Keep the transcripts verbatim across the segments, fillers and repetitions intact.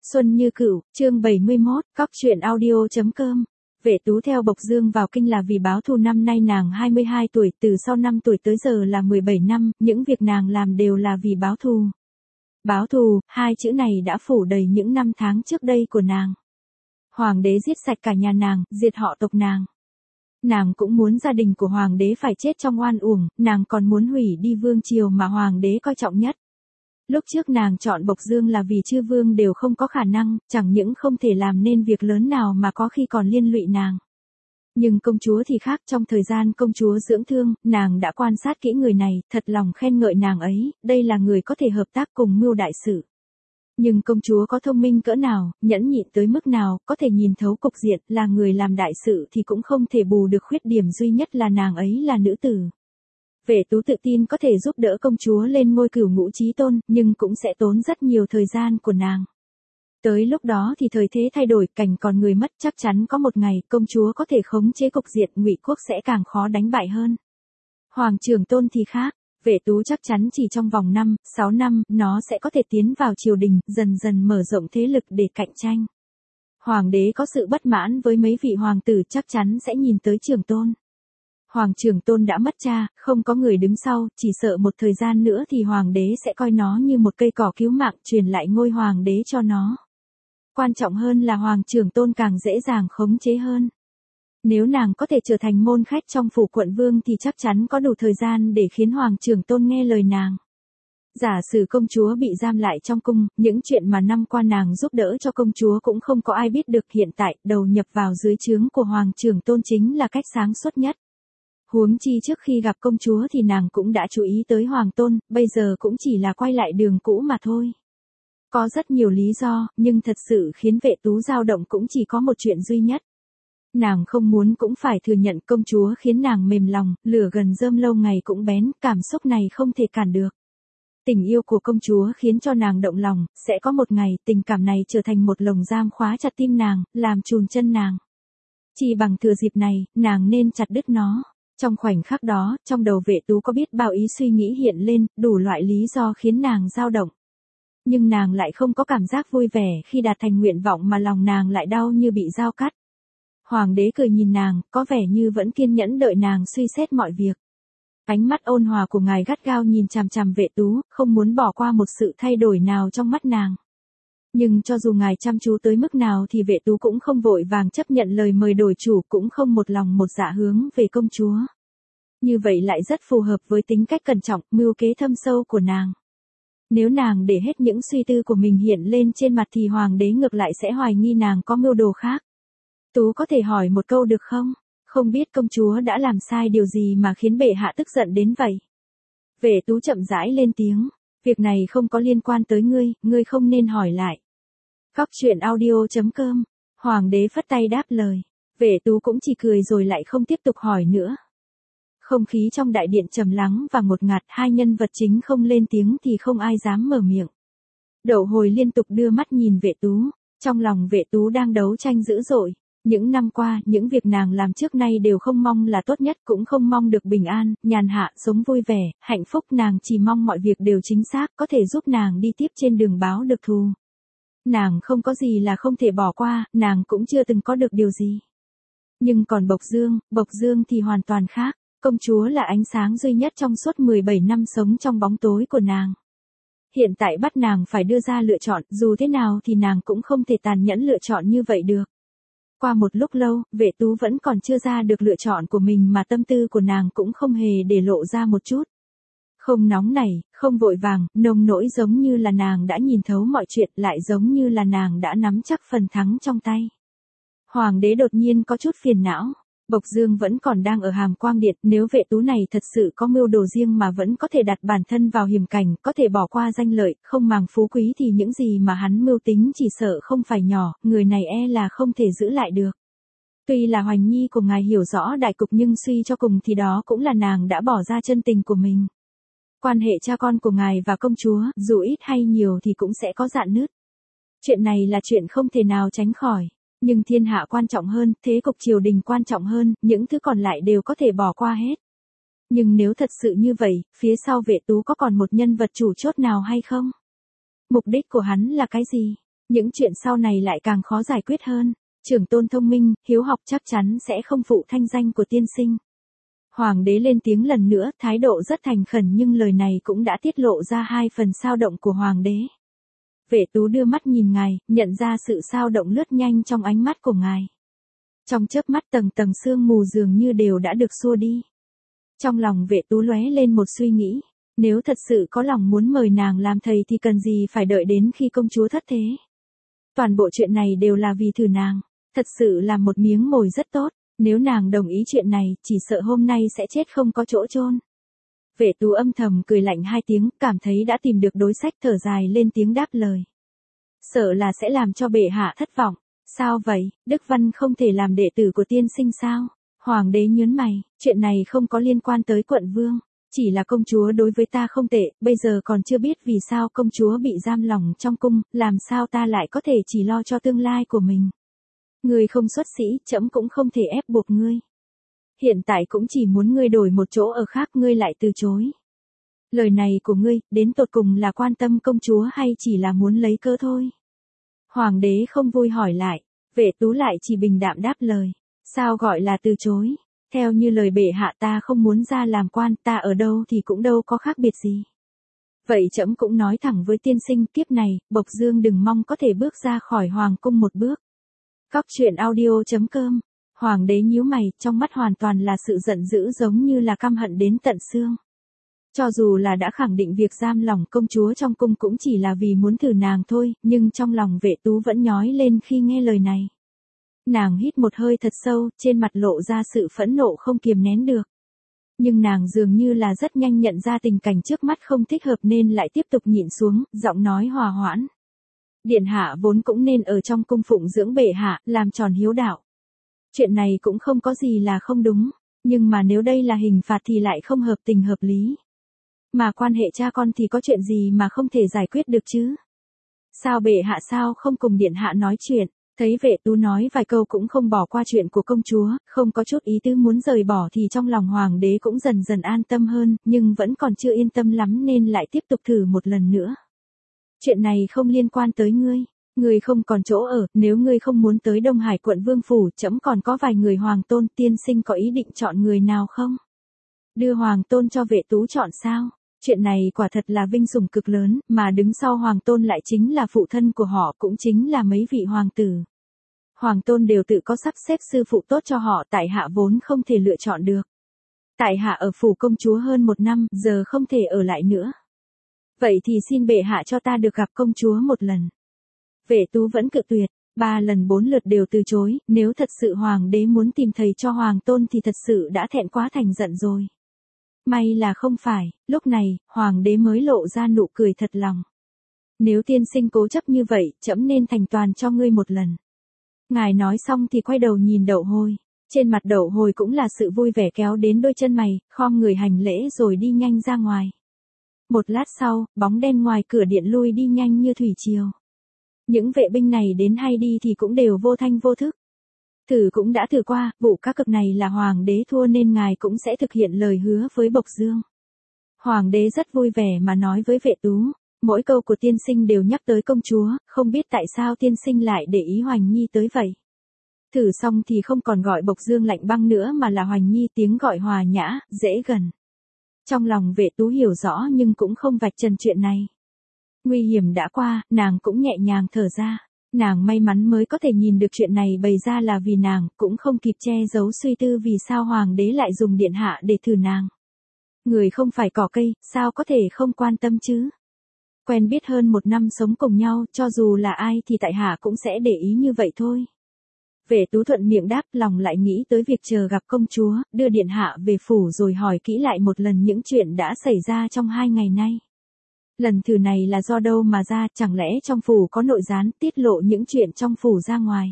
Xuân Như Cửu, chương bảy mươi mốt, cóc truyện audio.com. Vệ Tú theo Bộc Dương vào kinh là vì báo thù. Năm nay nàng hai mươi hai tuổi, từ sau năm tuổi tới giờ là mười bảy năm, những việc nàng làm đều là vì báo thù. Báo thù, hai chữ này đã phủ đầy những năm tháng trước đây của nàng. Hoàng đế giết sạch cả nhà nàng, diệt họ tộc nàng. Nàng cũng muốn gia đình của hoàng đế phải chết trong oan uổng, nàng còn muốn hủy đi vương triều mà hoàng đế coi trọng nhất. Lúc trước nàng chọn Bộc Dương là vì chư vương đều không có khả năng, chẳng những không thể làm nên việc lớn nào mà có khi còn liên lụy nàng. Nhưng công chúa thì khác, trong thời gian công chúa dưỡng thương, nàng đã quan sát kỹ người này, thật lòng khen ngợi nàng ấy, đây là người có thể hợp tác cùng mưu đại sự. Nhưng công chúa có thông minh cỡ nào, nhẫn nhịn tới mức nào, có thể nhìn thấu cục diện, là người làm đại sự thì cũng không thể bù được khuyết điểm duy nhất là nàng ấy là nữ tử. Vệ Tú tự tin có thể giúp đỡ công chúa lên ngôi cửu ngũ chí tôn, nhưng cũng sẽ tốn rất nhiều thời gian của nàng. Tới lúc đó thì thời thế thay đổi, cảnh còn người mất, chắc chắn có một ngày công chúa có thể khống chế cục diện, Ngụy quốc sẽ càng khó đánh bại hơn. Hoàng trưởng tôn thì khác, Vệ Tú chắc chắn chỉ trong vòng năm, sáu năm, nó sẽ có thể tiến vào triều đình, dần dần mở rộng thế lực để cạnh tranh. Hoàng đế có sự bất mãn với mấy vị hoàng tử chắc chắn sẽ nhìn tới trưởng tôn. Hoàng trưởng tôn đã mất cha, không có người đứng sau, chỉ sợ một thời gian nữa thì hoàng đế sẽ coi nó như một cây cỏ cứu mạng, truyền lại ngôi hoàng đế cho nó. Quan trọng hơn là hoàng trưởng tôn càng dễ dàng khống chế hơn. Nếu nàng có thể trở thành môn khách trong phủ quận vương thì chắc chắn có đủ thời gian để khiến hoàng trưởng tôn nghe lời nàng. Giả sử công chúa bị giam lại trong cung, những chuyện mà năm qua nàng giúp đỡ cho công chúa cũng không có ai biết được, hiện tại đầu nhập vào dưới trướng của hoàng trưởng tôn chính là cách sáng suốt nhất. Huống chi trước khi gặp công chúa thì nàng cũng đã chú ý tới hoàng tôn, bây giờ cũng chỉ là quay lại đường cũ mà thôi. Có rất nhiều lý do, nhưng thật sự khiến Vệ Tú dao động cũng chỉ có một chuyện duy nhất. Nàng không muốn cũng phải thừa nhận công chúa khiến nàng mềm lòng, lửa gần rơm lâu ngày cũng bén, cảm xúc này không thể cản được. Tình yêu của công chúa khiến cho nàng động lòng, sẽ có một ngày tình cảm này trở thành một lồng giam khóa chặt tim nàng, làm chùn chân nàng. Chỉ bằng thừa dịp này, nàng nên chặt đứt nó. Trong khoảnh khắc đó, trong đầu Vệ Tú có biết bao ý suy nghĩ hiện lên, đủ loại lý do khiến nàng dao động. Nhưng nàng lại không có cảm giác vui vẻ khi đạt thành nguyện vọng mà lòng nàng lại đau như bị dao cắt. Hoàng đế cười nhìn nàng, có vẻ như vẫn kiên nhẫn đợi nàng suy xét mọi việc. Ánh mắt ôn hòa của ngài gắt gao nhìn chằm chằm Vệ Tú, không muốn bỏ qua một sự thay đổi nào trong mắt nàng. Nhưng cho dù ngài chăm chú tới mức nào thì Vệ Tú cũng không vội vàng chấp nhận lời mời đổi chủ, cũng không một lòng một dạ hướng về công chúa. Như vậy lại rất phù hợp với tính cách cẩn trọng, mưu kế thâm sâu của nàng. Nếu nàng để hết những suy tư của mình hiện lên trên mặt thì hoàng đế ngược lại sẽ hoài nghi nàng có mưu đồ khác. Tú có thể hỏi một câu được không? Không biết công chúa đã làm sai điều gì mà khiến bệ hạ tức giận đến vậy? Vệ Tú chậm rãi lên tiếng. Việc này không có liên quan tới ngươi, ngươi không nên hỏi lại. Cóc truyện audio.com. Hoàng đế phất tay đáp lời. Vệ Tú cũng chỉ cười rồi lại không tiếp tục hỏi nữa. Không khí trong đại điện trầm lắng và ngột ngạt, hai nhân vật chính không lên tiếng thì không ai dám mở miệng. Đậu Hồi liên tục đưa mắt nhìn Vệ Tú, trong lòng Vệ Tú đang đấu tranh dữ dội. Những năm qua, những việc nàng làm trước nay đều không mong là tốt nhất, cũng không mong được bình an, nhàn hạ, sống vui vẻ, hạnh phúc, nàng chỉ mong mọi việc đều chính xác, có thể giúp nàng đi tiếp trên đường báo được thù. Nàng không có gì là không thể bỏ qua, nàng cũng chưa từng có được điều gì. Nhưng còn Bộc Dương, Bộc Dương thì hoàn toàn khác, công chúa là ánh sáng duy nhất trong suốt mười bảy năm sống trong bóng tối của nàng. Hiện tại bắt nàng phải đưa ra lựa chọn, dù thế nào thì nàng cũng không thể tàn nhẫn lựa chọn như vậy được. Qua một lúc lâu, Vệ Tú vẫn còn chưa ra được lựa chọn của mình mà tâm tư của nàng cũng không hề để lộ ra một chút. Không nóng nảy, không vội vàng, nồng nỗi giống như là nàng đã nhìn thấu mọi chuyện, lại giống như là nàng đã nắm chắc phần thắng trong tay. Hoàng đế đột nhiên có chút phiền não. Bộc Dương vẫn còn đang ở Hàm Quang Điện, nếu Vệ Tú này thật sự có mưu đồ riêng mà vẫn có thể đặt bản thân vào hiểm cảnh, có thể bỏ qua danh lợi, không màng phú quý thì những gì mà hắn mưu tính chỉ sợ không phải nhỏ, người này e là không thể giữ lại được. Tuy là Hoành Nhi của ngài hiểu rõ đại cục nhưng suy cho cùng thì đó cũng là nàng đã bỏ ra chân tình của mình. Quan hệ cha con của ngài và công chúa, dù ít hay nhiều thì cũng sẽ có rạn nứt. Chuyện này là chuyện không thể nào tránh khỏi. Nhưng thiên hạ quan trọng hơn, thế cục triều đình quan trọng hơn, những thứ còn lại đều có thể bỏ qua hết. Nhưng nếu thật sự như vậy, phía sau Vệ Tú có còn một nhân vật chủ chốt nào hay không? Mục đích của hắn là cái gì? Những chuyện sau này lại càng khó giải quyết hơn. Trưởng tôn thông minh, hiếu học chắc chắn sẽ không phụ thanh danh của tiên sinh. Hoàng đế lên tiếng lần nữa, thái độ rất thành khẩn nhưng lời này cũng đã tiết lộ ra hai phần xao động của hoàng đế. Vệ Tú đưa mắt nhìn ngài, nhận ra sự xao động lướt nhanh trong ánh mắt của ngài. Trong chớp mắt tầng tầng sương mù dường như đều đã được xua đi. Trong lòng Vệ Tú lóe lên một suy nghĩ, nếu thật sự có lòng muốn mời nàng làm thầy thì cần gì phải đợi đến khi công chúa thất thế. Toàn bộ chuyện này đều là vì thử nàng, thật sự là một miếng mồi rất tốt, nếu nàng đồng ý chuyện này, chỉ sợ hôm nay sẽ chết không có chỗ chôn. Vệ Tú âm thầm cười lạnh hai tiếng, cảm thấy đã tìm được đối sách, thở dài lên tiếng đáp lời. Sợ là sẽ làm cho bệ hạ thất vọng. Sao vậy, Đức Văn không thể làm đệ tử của tiên sinh sao? Hoàng đế nhớn mày, chuyện này không có liên quan tới quận vương, chỉ là công chúa đối với ta không tệ, bây giờ còn chưa biết vì sao công chúa bị giam lỏng trong cung, làm sao ta lại có thể chỉ lo cho tương lai của mình. Ngươi không xuất sĩ, trẫm cũng không thể ép buộc ngươi. Hiện tại cũng chỉ muốn ngươi đổi một chỗ ở khác, ngươi lại từ chối. Lời này của ngươi, đến tột cùng là quan tâm công chúa hay chỉ là muốn lấy cớ thôi? Hoàng đế không vui hỏi lại, Vệ Tú lại chỉ bình đạm đáp lời. Sao gọi là từ chối? Theo như lời bệ hạ, ta không muốn ra làm quan, ta ở đâu thì cũng đâu có khác biệt gì. Vậy trẫm cũng nói thẳng với tiên sinh, kiếp này, Bộc Dương đừng mong có thể bước ra khỏi hoàng cung một bước. Cóc truyện audio chấm com. Hoàng đế nhíu mày, trong mắt hoàn toàn là sự giận dữ giống như là căm hận đến tận xương. Cho dù là đã khẳng định việc giam lỏng công chúa trong cung cũng chỉ là vì muốn thử nàng thôi, nhưng trong lòng Vệ Tú vẫn nhói lên khi nghe lời này. Nàng hít một hơi thật sâu, trên mặt lộ ra sự phẫn nộ không kiềm nén được. Nhưng nàng dường như là rất nhanh nhận ra tình cảnh trước mắt không thích hợp nên lại tiếp tục nhịn xuống, giọng nói hòa hoãn. Điện hạ vốn cũng nên ở trong cung phụng dưỡng bệ hạ, làm tròn hiếu đạo. Chuyện này cũng không có gì là không đúng, nhưng mà nếu đây là hình phạt thì lại không hợp tình hợp lý. Mà quan hệ cha con thì có chuyện gì mà không thể giải quyết được chứ? Sao bệ hạ sao không cùng điện hạ nói chuyện? Thấy Vệ Tú nói vài câu cũng không bỏ qua chuyện của công chúa, không có chút ý tứ muốn rời bỏ thì trong lòng hoàng đế cũng dần dần an tâm hơn, nhưng vẫn còn chưa yên tâm lắm nên lại tiếp tục thử một lần nữa. Chuyện này không liên quan tới ngươi, ngươi không còn chỗ ở, nếu ngươi không muốn tới Đông Hải quận vương phủ, trẫm còn có vài người hoàng tôn, tiên sinh có ý định chọn người nào không? Đưa hoàng tôn cho Vệ Tú chọn sao? Chuyện này quả thật là vinh sủng cực lớn, mà đứng sau hoàng tôn lại chính là phụ thân của họ, cũng chính là mấy vị hoàng tử. Hoàng tôn đều tự có sắp xếp sư phụ tốt cho họ, tại hạ vốn không thể lựa chọn được. Tại hạ ở phủ công chúa hơn một năm, giờ không thể ở lại nữa. Vậy thì xin bệ hạ cho ta được gặp công chúa một lần. Vệ Tú vẫn cự tuyệt, ba lần bốn lượt đều từ chối, nếu thật sự hoàng đế muốn tìm thầy cho hoàng tôn thì thật sự đã thẹn quá thành giận rồi. May là không phải, lúc này, hoàng đế mới lộ ra nụ cười thật lòng. Nếu tiên sinh cố chấp như vậy, trẫm nên thành toàn cho ngươi một lần. Ngài nói xong thì quay đầu nhìn Đậu Hồi. Trên mặt Đậu Hồi cũng là sự vui vẻ kéo đến đôi chân mày, khom người hành lễ rồi đi nhanh ra ngoài. Một lát sau, bóng đen ngoài cửa điện lui đi nhanh như thủy triều. Những vệ binh này đến hay đi thì cũng đều vô thanh vô thức. Thử cũng đã thử qua, vụ cá cược này là hoàng đế thua nên ngài cũng sẽ thực hiện lời hứa với Bộc Dương. Hoàng đế rất vui vẻ mà nói với Vệ Tú, mỗi câu của tiên sinh đều nhắc tới công chúa, không biết tại sao tiên sinh lại để ý Hoành Nhi tới vậy. Thử xong thì không còn gọi Bộc Dương lạnh băng nữa mà là Hoành Nhi, tiếng gọi hòa nhã, dễ gần. Trong lòng Vệ Tú hiểu rõ nhưng cũng không vạch trần chuyện này. Nguy hiểm đã qua, nàng cũng nhẹ nhàng thở ra. Nàng may mắn mới có thể nhìn được chuyện này bày ra là vì nàng, cũng không kịp che giấu suy tư vì sao hoàng đế lại dùng điện hạ để thử nàng. Người không phải cỏ cây, sao có thể không quan tâm chứ? Quen biết hơn một năm sống cùng nhau, cho dù là ai thì tại hạ cũng sẽ để ý như vậy thôi. Vệ Tú thuận miệng đáp, lòng lại nghĩ tới việc chờ gặp công chúa, đưa điện hạ về phủ rồi hỏi kỹ lại một lần những chuyện đã xảy ra trong hai ngày nay. Lần thử này là do đâu mà ra, chẳng lẽ trong phủ có nội gián tiết lộ những chuyện trong phủ ra ngoài?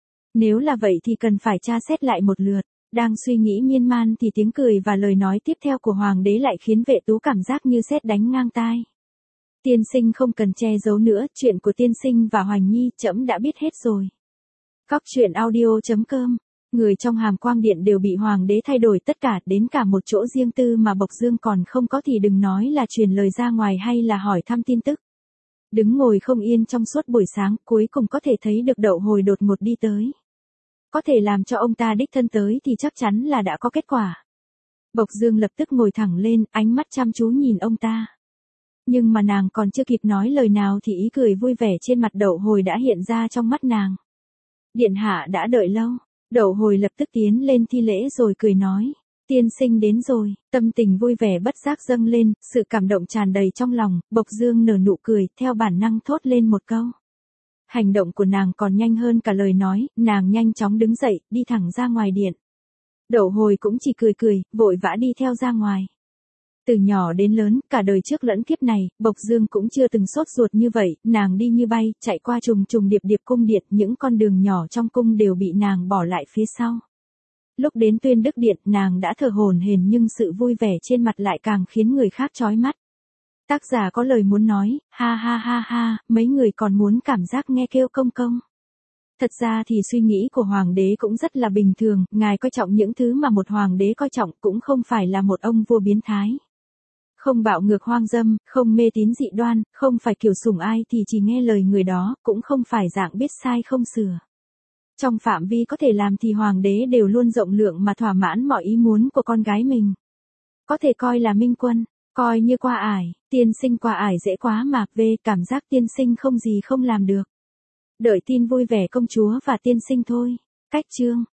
Nếu là vậy thì cần phải tra xét lại một lượt. Đang suy nghĩ miên man thì tiếng cười và lời nói tiếp theo của hoàng đế lại khiến Vệ Tú cảm giác như sét đánh ngang tai. Tiên sinh không cần che giấu nữa, chuyện của tiên sinh và Hoành Nhi trẫm đã biết hết rồi. Cóc truyện audio chấm com. Người trong Hàm Quang Điện đều bị hoàng đế thay đổi tất cả, đến cả một chỗ riêng tư mà Bộc Dương còn không có thì đừng nói là truyền lời ra ngoài hay là hỏi thăm tin tức. Đứng ngồi không yên trong suốt buổi sáng, cuối cùng có thể thấy được Đậu Hồi đột ngột đi tới. Có thể làm cho ông ta đích thân tới thì chắc chắn là đã có kết quả. Bộc Dương lập tức ngồi thẳng lên, ánh mắt chăm chú nhìn ông ta. Nhưng mà nàng còn chưa kịp nói lời nào thì ý cười vui vẻ trên mặt Đậu Hồi đã hiện ra trong mắt nàng. Điện hạ đã đợi lâu. Đậu Hồi lập tức tiến lên thi lễ rồi cười nói. Tiên sinh đến rồi, tâm tình vui vẻ bất giác dâng lên, sự cảm động tràn đầy trong lòng, Bộc Dương nở nụ cười, theo bản năng thốt lên một câu. Hành động của nàng còn nhanh hơn cả lời nói, nàng nhanh chóng đứng dậy, đi thẳng ra ngoài điện. Đậu Hồi cũng chỉ cười cười, vội vã đi theo ra ngoài. Từ nhỏ đến lớn, cả đời trước lẫn kiếp này, Bộc Dương cũng chưa từng sốt ruột như vậy, nàng đi như bay, chạy qua trùng trùng điệp điệp cung điện, những con đường nhỏ trong cung đều bị nàng bỏ lại phía sau. Lúc đến Tuyên Đức Điện, nàng đã thở hổn hển nhưng sự vui vẻ trên mặt lại càng khiến người khác chói mắt. Tác giả có lời muốn nói, ha ha ha ha, mấy người còn muốn cảm giác nghe kêu công công. Thật ra thì suy nghĩ của hoàng đế cũng rất là bình thường, ngài coi trọng những thứ mà một hoàng đế coi trọng, cũng không phải là một ông vua biến thái. Không bạo ngược hoang dâm, không mê tín dị đoan, không phải kiểu sủng ai thì chỉ nghe lời người đó, cũng không phải dạng biết sai không sửa. Trong phạm vi có thể làm thì hoàng đế đều luôn rộng lượng mà thỏa mãn mọi ý muốn của con gái mình. Có thể coi là minh quân, coi như qua ải, tiên sinh qua ải dễ quá mà, về cảm giác tiên sinh không gì không làm được. Đợi tin vui vẻ công chúa và tiên sinh thôi. Cách chương